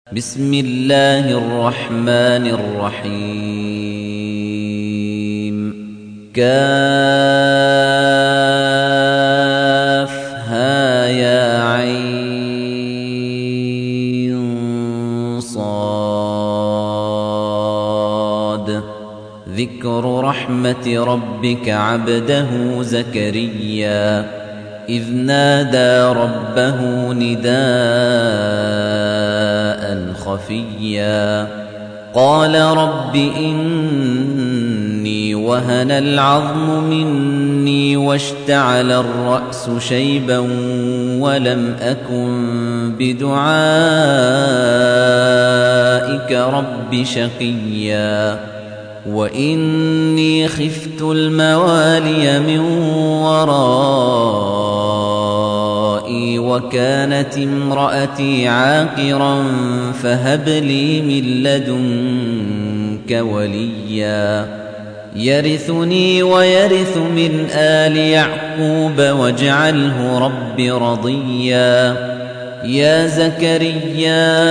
بسم الله الرحمن الرحيم كافها يا عين صاد ذكر رحمة ربك عبده زكريا إذ نادى ربه نداء خفيا قال رب إني وهن العظم مني واشتعل الرأس شيبا ولم أكن بدعائك رب شقيا وإني خفت الموالي من ورائي وكانت امرأتي عاقرا فهب لي من لدنك وليا يرثني ويرث من آل يعقوب واجعله رب رضيا يا زكريا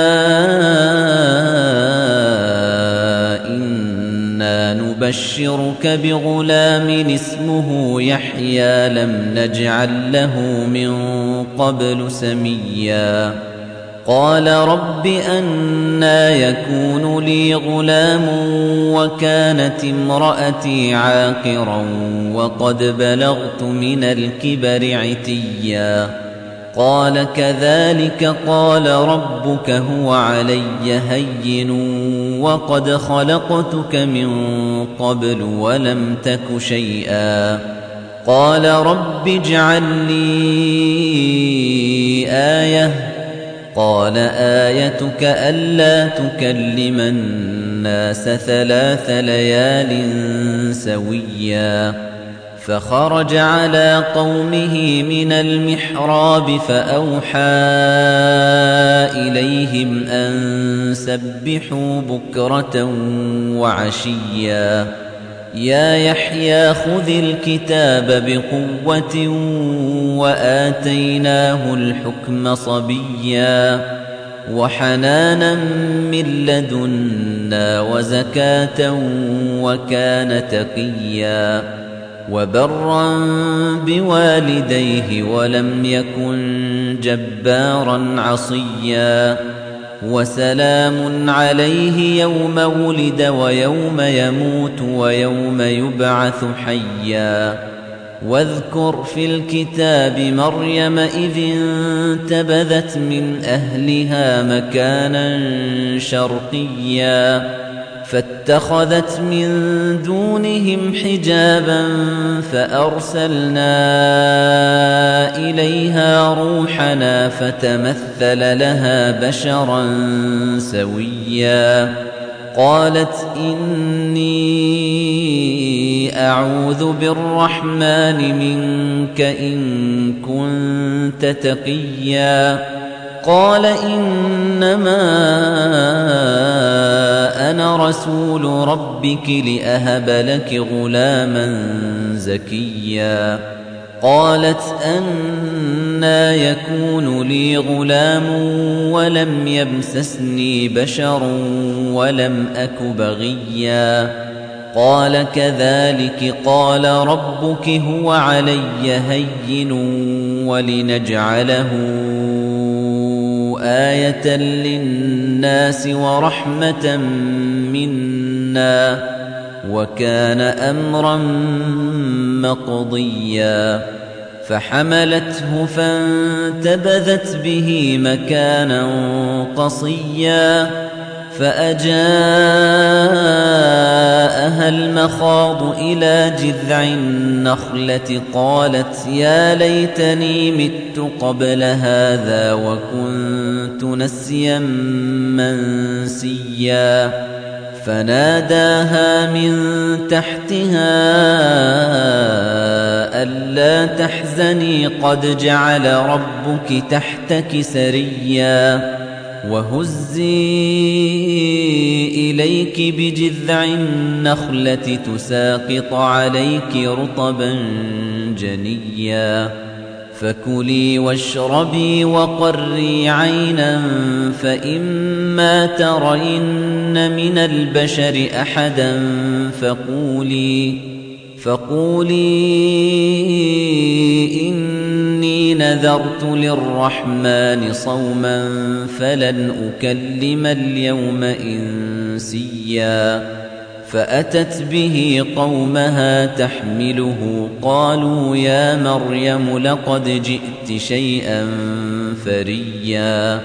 نبشرك بغلام اسمه يحيى لم نجعل له من قبل سميا قال رب أنى يكون لي غلام وكانت امرأتي عاقرا وقد بلغت من الكبر عتيا قال كذلك قال ربك هو علي هين وقد خلقتك من قبل ولم تك شيئا قال رب اجعل لي آية قال آيتك ألا تكلم الناس 3 ليال سويا فخرج على قومه من المحراب فأوحى إليهم أن سبحوا بكرة وعشيا يا يحيى خذ الكتاب بقوة وآتيناه الحكم صبيا وحنانا من لدنا وزكاة وكان تقيا وبرا بوالديه ولم يكن جبارا عصيا وسلام عليه يوم ولد ويوم يموت ويوم يبعث حيا واذكر في الكتاب مريم إذ انتبذت من أهلها مكانا شرقيا فاتخذت من دونهم حجابا فأرسلنا إليها روحنا فتمثل لها بشرا سويا قالت إني أعوذ بالرحمن منك إن كنت تقيا قال إنما أنا رسول ربك لأهب لك غلاما زكيا قالت أنى يكون لي غلام ولم يمسسني بشر ولم أك بغيا قال كذلك قال ربك هو علي هين ولنجعله آية للناس ورحمة منا وكان أمرا مقضيا فحملته فانتبذت به مكانا قصيا فأجاءها المخاض إلى جذع النخلة قالت يا ليتني مت قبل هذا وكنت نسيا منسيا فناداها من تحتها ألا تحزني قد جعل ربك تحتك سريا وهزي إليك بجذع النخلة تساقط عليك رطبا جنيا فكلي واشربي وقري عينا فإما ترين من البشر أحدا فقولي إني نذرت للرحمن صوما فلن أكلم اليوم إنسيا فأتت به قومها تحمله قالوا يا مريم لقد جئت شيئا فريا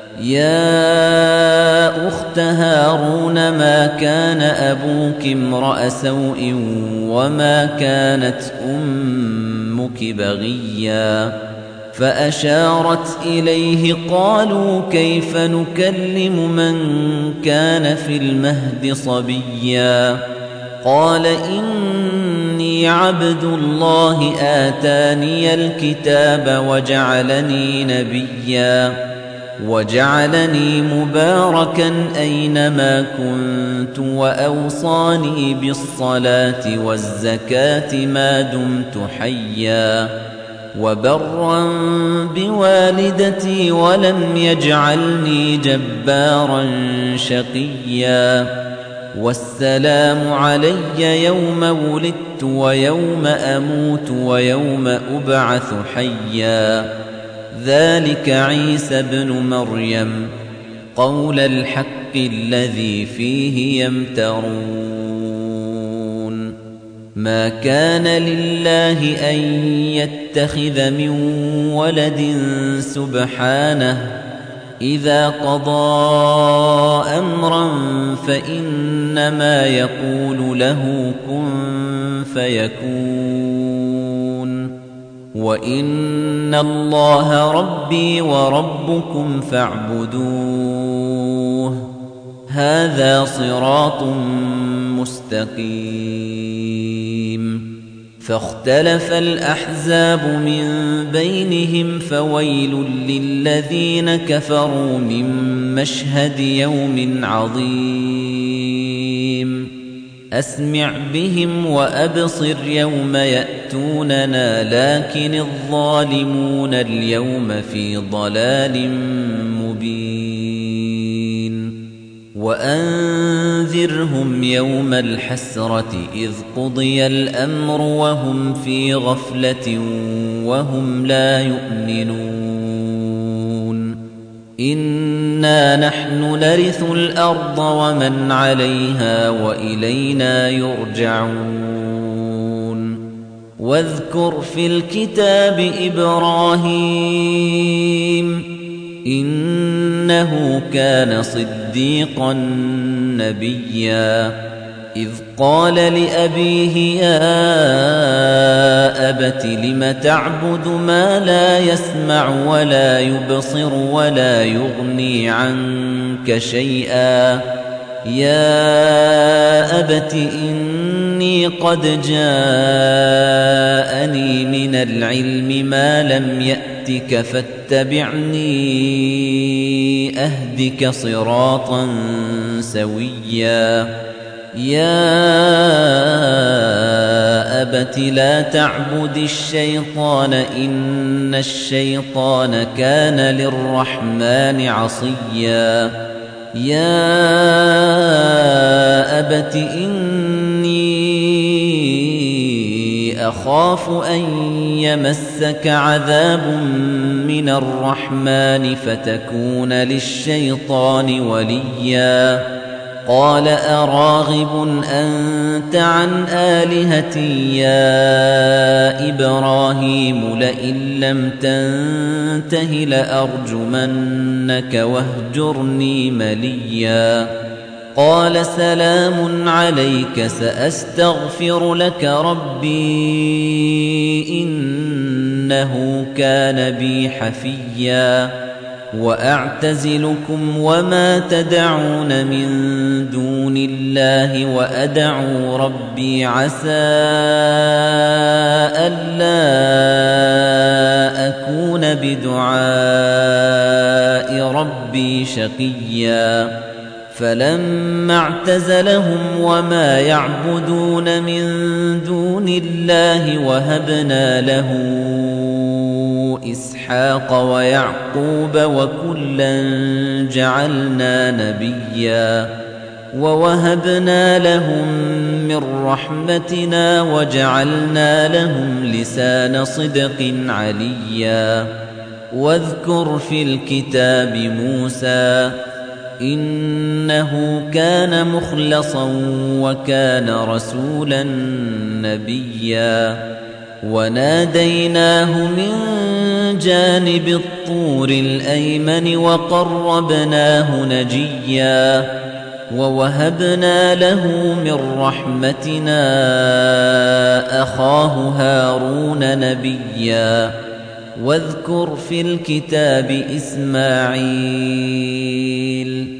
يا أخت هارون ما كان أبوك امرأ سوء وما كانت أمك بغيا فأشارت إليه قالوا كيف نكلم من كان في المهد صبيا قال إني عبد الله آتاني الكتاب وجعلني نبيا وجعلني مباركا أينما كنت وأوصاني بالصلاة والزكاة ما دمت حيا وبرا بوالدتي ولم يجعلني جبارا شقيا والسلام علي يوم ولدت ويوم أموت ويوم أبعث حيا ذلك عيسى بن مريم قول الحق الذي فيه يمترون ما كان لله أن يتخذ من ولد سبحانه إذا قضى أمرا فإنما يقول له كن فيكون وإن الله ربي وربكم فاعبدوه هذا صراط مستقيم فاختلف الأحزاب من بينهم فويل للذين كفروا من مشهد يوم عظيم أسمع بهم وأبصر يوم يأتوننا لكن الظالمون اليوم في ضلال مبين وأنذرهم يوم الحسرة إذ قضي الأمر وهم في غفلة وهم لا يؤمنون إنا نحن نرث الأرض ومن عليها وإلينا يرجعون واذكر في الكتاب إبراهيم إنه كان صديقا نبيا إذ قال لأبيه يا أبت لم تعبد ما لا يسمع ولا يبصر ولا يغني عنك شيئا يا أبت إني قد جاءني من العلم ما لم يأتك فاتبعني أهدك صراطا سويا يا أبت لا تعبد الشيطان إن الشيطان كان للرحمن عصيا يا أبت إني أخاف أن يمسك عذاب من الرحمن فتكون للشيطان وليا قال أراغب أنت عن آلهتي يا إبراهيم لئن لم تنته لأرجمنك واهجرني مليا قال سلام عليك سأستغفر لك ربي إنه كان بي حفيا وأعتزلكم وما تدعون من دون الله وأدعو ربي عسى ألا أكون بدعاء ربي شقيا فلما اعتزلهم وما يعبدون من دون الله وهبنا له إسحاق ويعقوب وكلا جعلنا نبيا ووهبنا لهم من رحمتنا وجعلنا لهم لسان صدق عليا واذكر في الكتاب موسى إنه كان مخلصا وكان رسولا نبيا وناديناه من جانب الطور الأيمن وقربناه نجيا ووهبنا له من رحمتنا أخاه هارون نبيا واذكر في الكتاب إسماعيل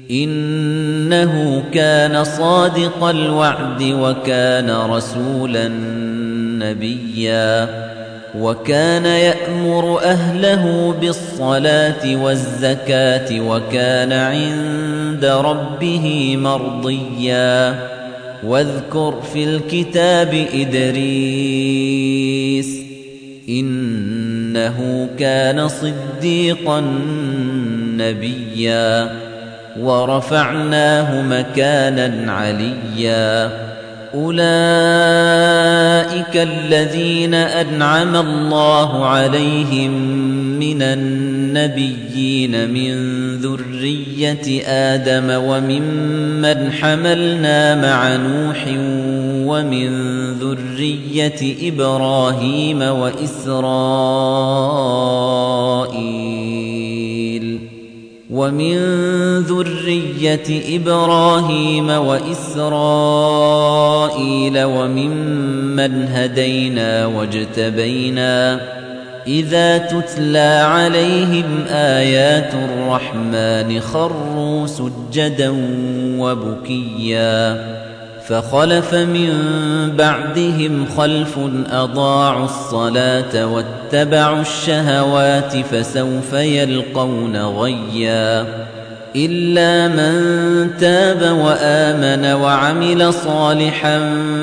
إنه كان صادق الوعد وكان رسولا نبيا وكان يأمر أهله بالصلاة والزكاة وكان عند ربه مرضيا واذكر في الكتاب إدريس إنه كان صديقا نبيا ورفعناه مكانا عليا أولئك الذين أنعم الله عليهم من النبيين من ذرية آدم وممن حملنا مع نوح ومن ذرية إبراهيم وإسرائيل وممن هدينا واجتبينا إذا تتلى عليهم آيات الرحمن خروا سجدا وبكيا فخلف من بعدهم خلف أضاعوا الصلاة واتبعوا الشهوات فسوف يلقون غيا إلا من تاب وآمن وعمل صالحا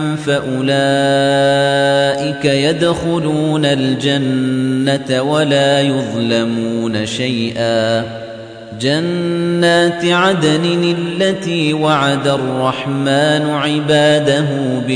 فأولئك يدخلون الجنة ولا يظلمون شيئا جنات عدن التي وعد الرحمن عباده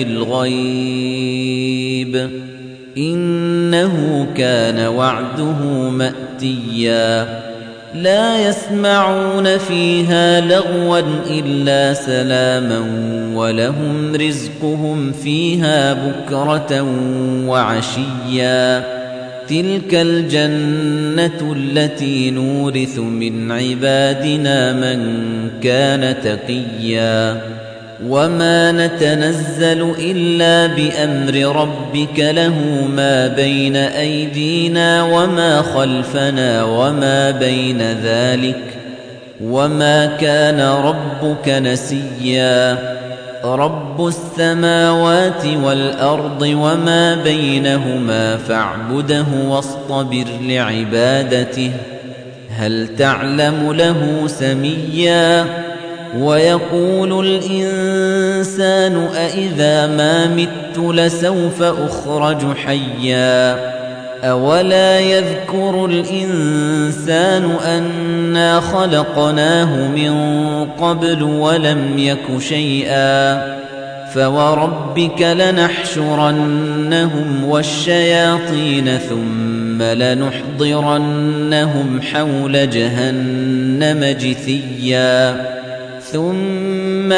بالغيب إنه كان وعده مأتيا لا يسمعون فيها لغوا إلا سلاما ولهم رزقهم فيها بكرة وعشيا تلك الجنة التي نورث من عبادنا من كان تقيا وما نتنزل إلا بأمر ربك له ما بين أيدينا وما خلفنا وما بين ذلك وما كان ربك نسيا رب السماوات والأرض وما بينهما فاعبده واصطبر لعبادته هل تعلم له سميا ويقول الإنسان أإذا ما مت لسوف أخرج حيا أولا يذكر الإنسان أنا خلقناه من قبل ولم يك شيئا فوربك لنحشرنهم والشياطين ثم لنحضرنهم حول جهنم جثيا ثم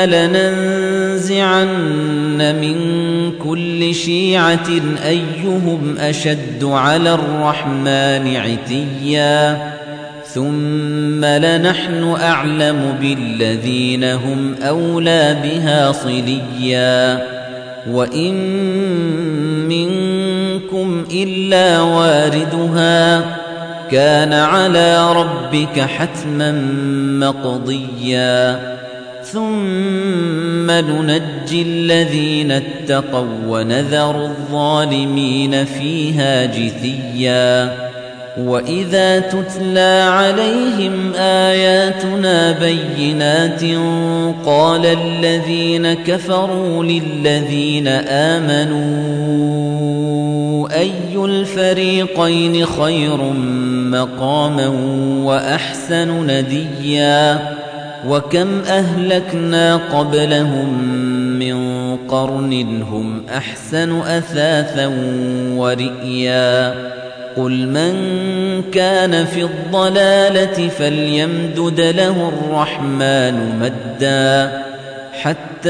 لننزعن من كل شيعة أيهم أشد على الرحمن عتيا ثم لنحن أعلم بالذين هم أولى بها صليا وإن منكم إلا واردها كان على ربك حتما مقضيا ثم ننجي الذين اتقوا ونذر الظالمين فيها جثيا وَإِذَا تُتْلَى عَلَيْهِمْ آيَاتُنَا بَيِّنَاتٍ قَالَ الَّذِينَ كَفَرُوا لِلَّذِينَ آمَنُوا أَيُّ الْفَرِيقَيْنِ خَيْرٌ مَّقَامًا وَأَحْسَنُ نَدِيًّا وَكَمْ أَهْلَكْنَا قَبْلَهُم مِّن قَرْنٍ هُمْ أَحْسَنُ أَثَاثًا وَرِئْيًا قُلْ مَن كَانَ فِي الضَّلَالَةِ فَلْيَمْدُدْ لَهُ الرَّحْمَٰنُ مَدًّا حَتَّىٰ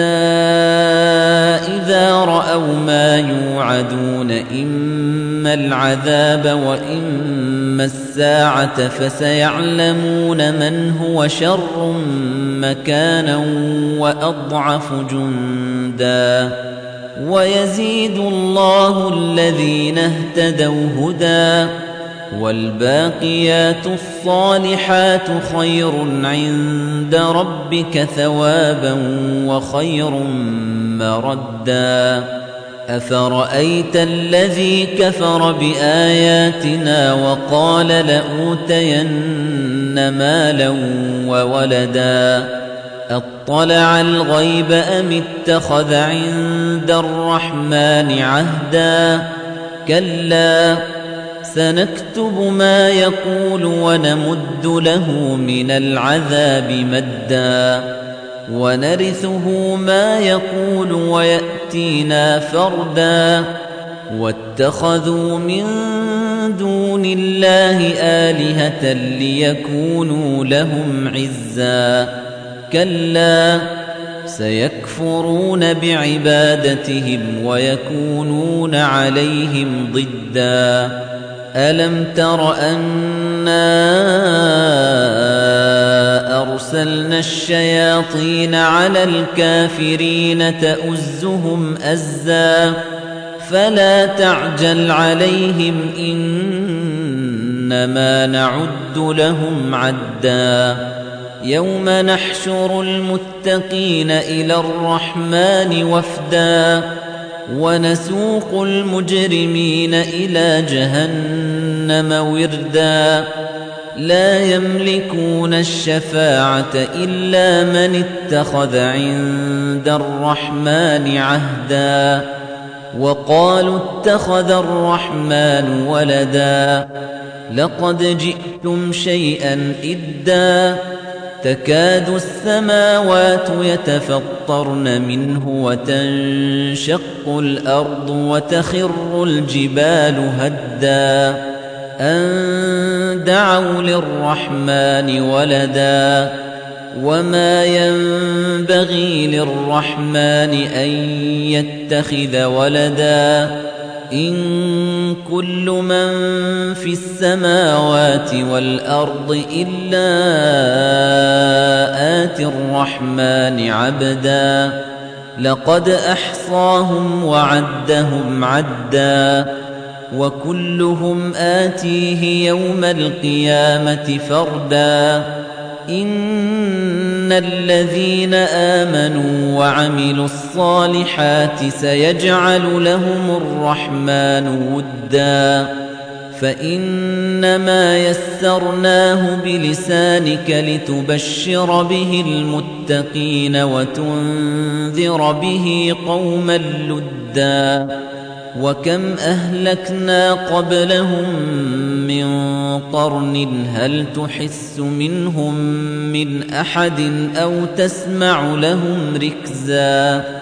إِذَا رَأَوْا مَا يُوعَدُونَ إِمَّا الْعَذَابَ وَإِمَّا السَّاعَةَ فَسَيَعْلَمُونَ مَنْ هُوَ شَرٌّ مَّكَانًا وَأَضْعَفُ جُندًا وَيَزِيدُ اللَّهُ الَّذِينَ اهْتَدَوْا هُدًى وَالْبَاقِيَاتُ الصَّالِحَاتُ خَيْرٌ عِندَ رَبِّكَ ثَوَابًا وَخَيْرٌ مَّرَدًّا أَفَرَأَيْتَ الَّذِي كَفَرَ بِآيَاتِنَا وَقَالَ لَأُوتَيَنَّ مَالًا وَوَلَدًا أَطَّلَعَ الْغَيْبَ أَمِ اتَّخَذَ عِندَ الرَّحْمَٰنِ عَهْدًا كَلَّا سَنَكْتُبُ مَا يَقُولُ وَنَمُدُّ لَهُ مِنَ الْعَذَابِ مَدًّا وَنَرِثُهُ مَا يَقُولُ وَيَأْتِينَا فَرْدًا وَاتَّخَذُوا مِن دُونِ اللَّهِ آلِهَةً لِّيَكُونُوا لَهُمْ عِزًّا كَلَّا سَيَكْفُرُونَ بِعِبَادَتِهِمْ وَيَكُونُونَ عَلَيْهِمْ ضِدًّا أَلَمْ تَرَ أَنَّا أَرْسَلْنَا الشَّيَاطِينَ عَلَى الْكَافِرِينَ تَؤُزُّهُمْ أَزًّا فَلَا تَعْجَلْ عَلَيْهِمْ إِنَّمَا نَعُدُّ لَهُمْ عَدًّا يَوْمَ نَحْشُرُ الْمُتَّقِينَ إِلَى الرَّحْمَٰنِ وَفْدًا وَنَسُوقُ الْمُجْرِمِينَ إِلَىٰ جَهَنَّمَ وِرْدًا لَّا يَمْلِكُونَ الشَّفَاعَةَ إِلَّا مَنِ اتَّخَذَ عِندَ الرَّحْمَٰنِ عَهْدًا وَقَالُوا اتَّخَذَ الرَّحْمَٰنُ وَلَدًا لَّقَدْ جِئْتُمْ شَيْئًا إِدًّا تَكَادُ السَّمَاوَاتُ يَتَفَطَّرْنَ مِنْهُ وَتَنشَقُّ الْأَرْضُ وَتَخِرُّ الْجِبَالُ هَدًّا أَن دَعَوْا لِلرَّحْمَٰنِ وَلَدًا وَمَا يَنبَغِي لِلرَّحْمَٰنِ أَن يَتَّخِذَ وَلَدًا إِن كُلُّ مَن فِي السَّمَاوَاتِ وَالْأَرْضِ إِلَّا آتِي الرَّحْمَٰنِ عَبْدًا لَّقَدْ أَحْصَاهُمْ وَعَدَّهُمْ عَدًّا وَكُلُّهُمْ آتِيهِ يَوْمَ الْقِيَامَةِ فَرْدًا إِنَّ الَّذِينَ آمَنُوا وَعَمِلُوا الصَّالِحَاتِ سَيَجْعَلُ لَهُمُ الرَّحْمَٰنُ وُدًّا فَإِنَّمَا يَسَّرْنَاهُ بِلِسَانِكَ لِتُبَشِّرَ بِهِ الْمُتَّقِينَ وَتُنذِرَ بِهِ قَوْمًا لُّدًّا وَكَمْ أَهْلَكْنَا قَبْلَهُم مِّن قَرْنٍ هَلْ تُحِسُّ مِنْهُم مِّنْ أَحَدٍ أَوْ تَسْمَعُ لَهُمْ رِكْزًا